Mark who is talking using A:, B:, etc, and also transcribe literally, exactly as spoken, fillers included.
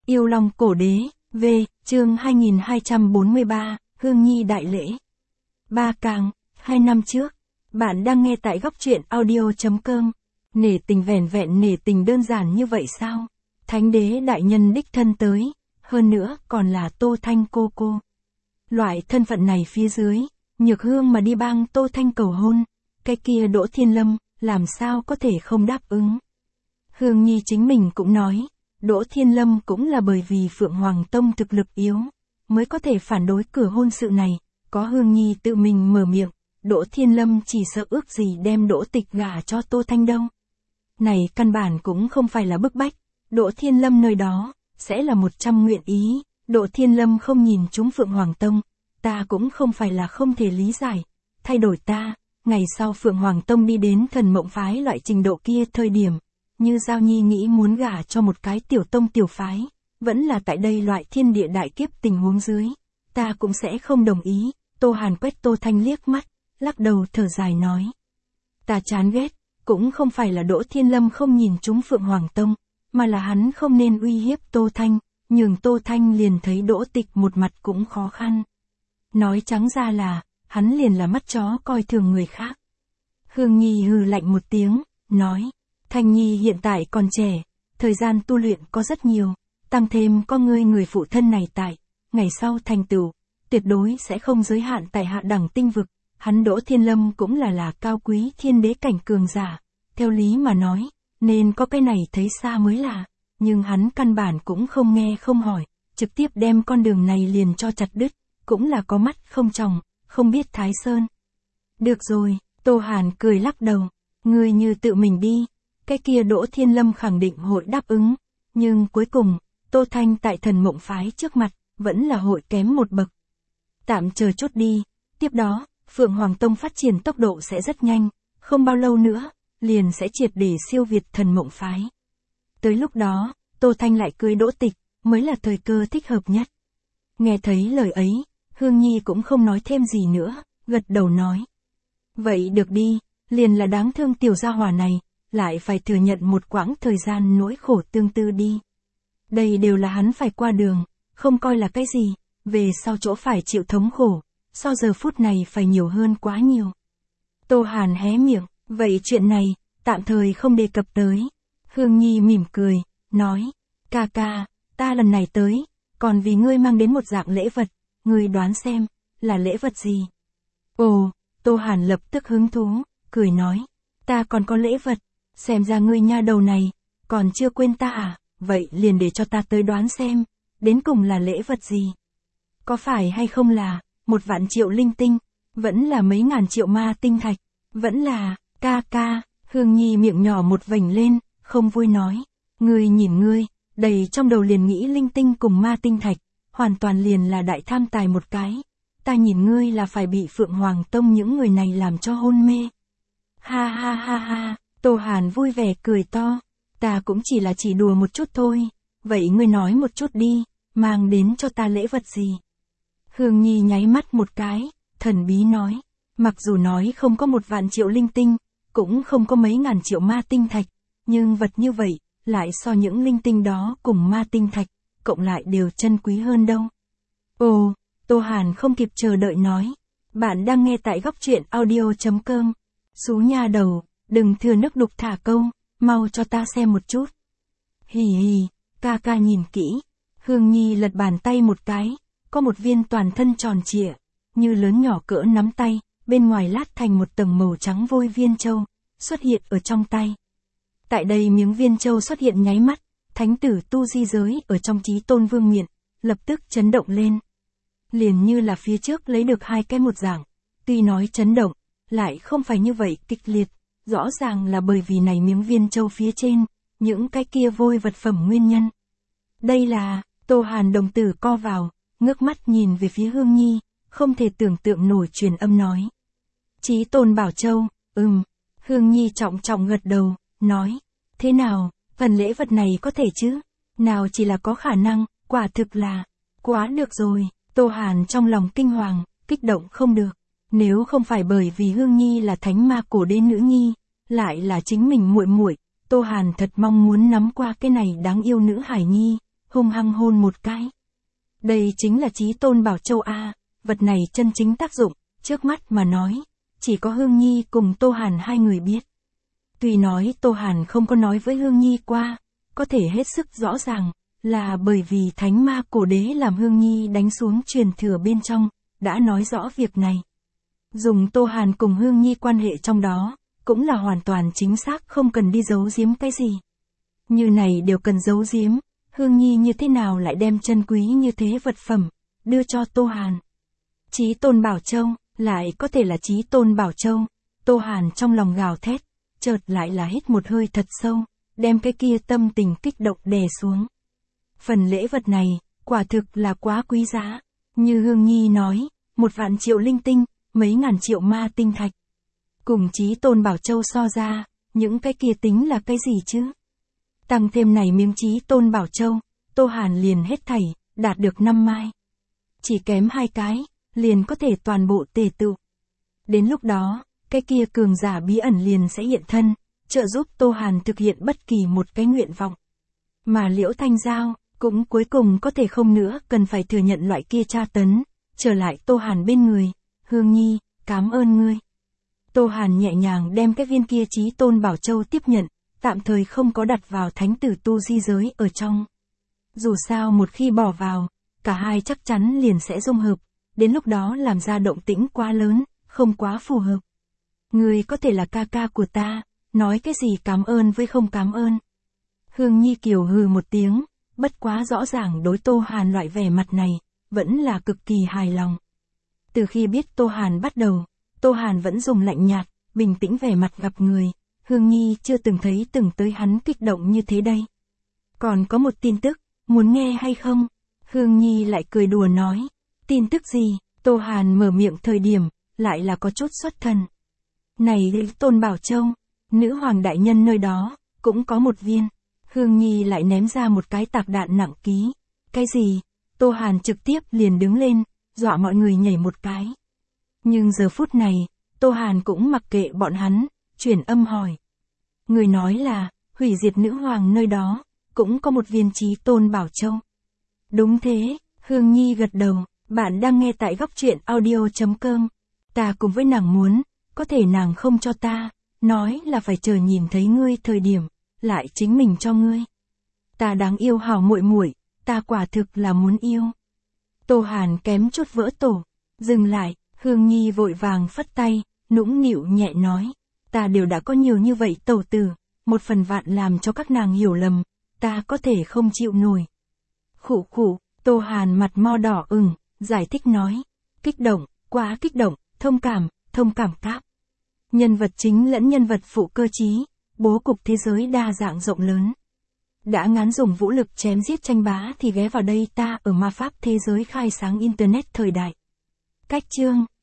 A: Yêu Long Cổ Đế, V, chương hai nghìn hai trăm bốn mươi ba, Hương Nhi Đại Lễ. Ba Càng, hai năm trước. Bạn đang nghe tại góc truyện audio.com. Nể tình vẻn vẹn nể tình đơn giản như vậy sao? Thánh đế đại nhân đích thân tới, hơn nữa còn là Tô Thanh cô cô. Loại thân phận này phía dưới, Nhược Hương mà đi bang Tô Thanh cầu hôn, cái kia Đỗ Thiên Lâm, làm sao có thể không đáp ứng. Hương Nhi chính mình cũng nói, Đỗ Thiên Lâm cũng là bởi vì Phượng Hoàng Tông thực lực yếu, mới có thể phản đối cửa hôn sự này, có Hương Nhi tự mình mở miệng, Đỗ Thiên Lâm chỉ sợ ước gì đem Đỗ Tịch gả cho Tô Thanh đâu. Này căn bản cũng không phải là bức bách, Đỗ Thiên Lâm nơi đó, sẽ là một trăm nguyện ý, Đỗ Thiên Lâm không nhìn chúng Phượng Hoàng Tông, ta cũng không phải là không thể lý giải, thay đổi ta, ngày sau Phượng Hoàng Tông đi đến thần mộng phái loại trình độ kia thời điểm, như Giao Nhi nghĩ muốn gả cho một cái tiểu tông tiểu phái, vẫn là tại đây loại thiên địa đại kiếp tình huống dưới, ta cũng sẽ không đồng ý. Tô Hàn quét Tô Thanh liếc mắt, lắc đầu thở dài nói. Ta chán ghét, cũng không phải là Đỗ Thiên Lâm không nhìn chúng Phượng Hoàng Tông, mà là hắn không nên uy hiếp Tô Thanh, nhường Tô Thanh liền thấy Đỗ Tịch một mặt cũng khó khăn. Nói trắng ra là, hắn liền là mắt chó coi thường người khác. Hương Nhi hừ lạnh một tiếng, nói. Thanh Nhi hiện tại còn trẻ, thời gian tu luyện có rất nhiều, tăng thêm có ngươi người phụ thân này tại, ngày sau thành tựu, tuyệt đối sẽ không giới hạn tại hạ đẳng tinh vực, hắn Đỗ Thiên Lâm cũng là là cao quý thiên đế cảnh cường giả, theo lý mà nói, nên có cái này thấy xa mới là, nhưng hắn căn bản cũng không nghe không hỏi, trực tiếp đem con đường này liền cho chặt đứt, cũng là có mắt không tròng, không biết Thái Sơn. Được rồi, Tô Hàn cười lắc đầu, ngươi như tự mình đi. Cái kia Đỗ Thiên Lâm khẳng định hội đáp ứng, nhưng cuối cùng, Tô Thanh tại thần mộng phái trước mặt, vẫn là hội kém một bậc. Tạm chờ chút đi, tiếp đó, Phượng Hoàng Tông phát triển tốc độ sẽ rất nhanh, không bao lâu nữa, liền sẽ triệt để siêu việt thần mộng phái. Tới lúc đó, Tô Thanh lại cưới Đỗ Tịch, mới là thời cơ thích hợp nhất. Nghe thấy lời ấy, Hương Nhi cũng không nói thêm gì nữa, gật đầu nói. Vậy được đi, liền là đáng thương tiểu gia hỏa này. Lại phải thừa nhận một quãng thời gian nỗi khổ tương tư đi. Đây đều là hắn phải qua đường, không coi là cái gì, về sau chỗ phải chịu thống khổ, so giờ phút này phải nhiều hơn quá nhiều. Tô Hàn hé miệng, vậy chuyện này, tạm thời không đề cập tới. Hương Nhi mỉm cười, nói, ca ca, ta lần này tới, còn vì ngươi mang đến một dạng lễ vật, ngươi đoán xem, là lễ vật gì? Ồ, Tô Hàn lập tức hứng thú, cười nói, ta còn có lễ vật. Xem ra ngươi nha đầu này, còn chưa quên ta à, vậy liền để cho ta tới đoán xem, đến cùng là lễ vật gì. Có phải hay không là, một vạn triệu linh tinh, vẫn là mấy ngàn triệu ma tinh thạch, vẫn là, ca ca, Hương Nhi miệng nhỏ một vành lên, không vui nói. Ngươi nhìn ngươi, đầy trong đầu liền nghĩ linh tinh cùng ma tinh thạch, hoàn toàn liền là đại tham tài một cái. Ta nhìn ngươi là phải bị Phượng Hoàng Tông những người này làm cho hôn mê. Ha ha ha ha. Tô Hàn vui vẻ cười to, ta cũng chỉ là chỉ đùa một chút thôi, vậy ngươi nói một chút đi, mang đến cho ta lễ vật gì? Hương Nhi nháy mắt một cái, thần bí nói, mặc dù nói không có một vạn triệu linh tinh, cũng không có mấy ngàn triệu ma tinh thạch, nhưng vật như vậy, lại so những linh tinh đó cùng ma tinh thạch, cộng lại đều chân quý hơn đâu. Ồ, Tô Hàn không kịp chờ đợi nói, bạn đang nghe tại góc truyện audio.com, xú nha đầu. Đừng thừa nước đục thả câu, mau cho ta xem một chút. Hì hì, ca ca nhìn kỹ. Hương Nhi lật bàn tay một cái, có một viên toàn thân tròn trịa, như lớn nhỏ cỡ nắm tay, bên ngoài lát thành một tầng màu trắng vôi viên châu, xuất hiện ở trong tay. Tại đây miếng viên châu xuất hiện nháy mắt, thánh tử tu di giới ở trong Chí Tôn Vương miện, lập tức chấn động lên. Liền như là phía trước lấy được hai cái một dạng, tuy nói chấn động, lại không phải như vậy kịch liệt. Rõ ràng là bởi vì này miếng viên châu phía trên, những cái kia vôi vật phẩm nguyên nhân. Đây là, Tô Hàn đồng tử co vào, ngước mắt nhìn về phía Hương Nhi, không thể tưởng tượng nổi truyền âm nói. Chí Tôn Bảo Châu, ừm, Hương Nhi trọng trọng gật đầu, nói, thế nào, phần lễ vật này có thể chứ, nào chỉ là có khả năng, quả thực là, quá được rồi, Tô Hàn trong lòng kinh hoàng, kích động không được. Nếu không phải bởi vì Hương Nhi là thánh ma cổ đế nữ nhi, lại là chính mình muội muội, Tô Hàn thật mong muốn nắm qua cái này đáng yêu nữ hải nhi, hung hăng hôn một cái. Đây chính là Chí Tôn Bảo Châu a, vật này chân chính tác dụng, trước mắt mà nói, chỉ có Hương Nhi cùng Tô Hàn hai người biết. Tuy nói Tô Hàn không có nói với Hương Nhi qua, có thể hết sức rõ ràng, là bởi vì thánh ma cổ đế làm Hương Nhi đánh xuống truyền thừa bên trong, đã nói rõ việc này. Dùng Tô Hàn cùng Hương Nhi quan hệ trong đó, cũng là hoàn toàn chính xác không cần đi giấu giếm cái gì. Như này đều cần giấu giếm, Hương Nhi như thế nào lại đem chân quý như thế vật phẩm, đưa cho Tô Hàn. Chí Tôn Bảo Châu, lại có thể là Chí Tôn Bảo Châu, Tô Hàn trong lòng gào thét, chợt lại là hít một hơi thật sâu, đem cái kia tâm tình kích động đè xuống. Phần lễ vật này, quả thực là quá quý giá, như Hương Nhi nói, một vạn triệu linh tinh, mấy ngàn triệu ma tinh thạch. Cùng Chí Tôn Bảo Châu so ra, những cái kia tính là cái gì chứ? Tăng thêm này miếng Chí Tôn Bảo Châu, Tô Hàn liền hết thảy, đạt được năm mai. Chỉ kém hai cái, liền có thể toàn bộ tề tựu. Đến lúc đó, cái kia cường giả bí ẩn liền sẽ hiện thân, trợ giúp Tô Hàn thực hiện bất kỳ một cái nguyện vọng. Mà Liễu Thanh Giao, cũng cuối cùng có thể không nữa cần phải thừa nhận loại kia tra tấn, trở lại Tô Hàn bên người. Hương Nhi, cảm ơn ngươi. Tô Hàn nhẹ nhàng đem cái viên kia Chí Tôn Bảo Châu tiếp nhận, tạm thời không có đặt vào thánh tử tu di giới ở trong. Dù sao một khi bỏ vào, cả hai chắc chắn liền sẽ dung hợp, đến lúc đó làm ra động tĩnh quá lớn, không quá phù hợp. Ngươi có thể là ca ca của ta, nói cái gì cảm ơn với không cảm ơn. Hương Nhi kiều hừ một tiếng, bất quá rõ ràng đối Tô Hàn loại vẻ mặt này, vẫn là cực kỳ hài lòng. Từ khi biết Tô Hàn bắt đầu, Tô Hàn vẫn dùng lạnh nhạt, bình tĩnh vẻ mặt gặp người, Hương Nhi chưa từng thấy từng tới hắn kích động như thế đây. Còn có một tin tức, muốn nghe hay không? Hương Nhi lại cười đùa nói, tin tức gì? Tô Hàn mở miệng thời điểm, lại là có chút xuất thần. Này Tôn Bảo Châu, nữ hoàng đại nhân nơi đó, cũng có một viên. Hương Nhi lại ném ra một cái tạc đạn nặng ký. Cái gì? Tô Hàn trực tiếp liền đứng lên, dọa mọi người nhảy một cái. Nhưng giờ phút này, Tô Hàn cũng mặc kệ bọn hắn, chuyển âm hỏi. Người nói là, hủy diệt nữ hoàng nơi đó, cũng có một viên Chí Tôn Bảo Châu. Đúng thế, Hương Nhi gật đầu, bạn đang nghe tại góc truyện audio chấm com. Ta cùng với nàng muốn, có thể nàng không cho ta, nói là phải chờ nhìn thấy ngươi thời điểm, lại chính mình cho ngươi. Ta đáng yêu hảo muội muội, ta quả thực là muốn yêu. Tô Hàn kém chút vỡ tổ, dừng lại, Hương Nhi vội vàng phất tay, nũng nịu nhẹ nói, ta đều đã có nhiều như vậy tẩu tử, một phần vạn làm cho các nàng hiểu lầm, ta có thể không chịu nổi. Khụ khụ, Tô Hàn mặt mo đỏ ửng, giải thích nói, kích động, quá kích động, thông cảm, thông cảm cáp. Nhân vật chính lẫn nhân vật phụ cơ trí, bố cục thế giới đa dạng rộng lớn. Đã ngán dùng vũ lực chém giết tranh bá thì ghé vào đây ta ở ma pháp thế giới khai sáng internet thời đại. Cách chương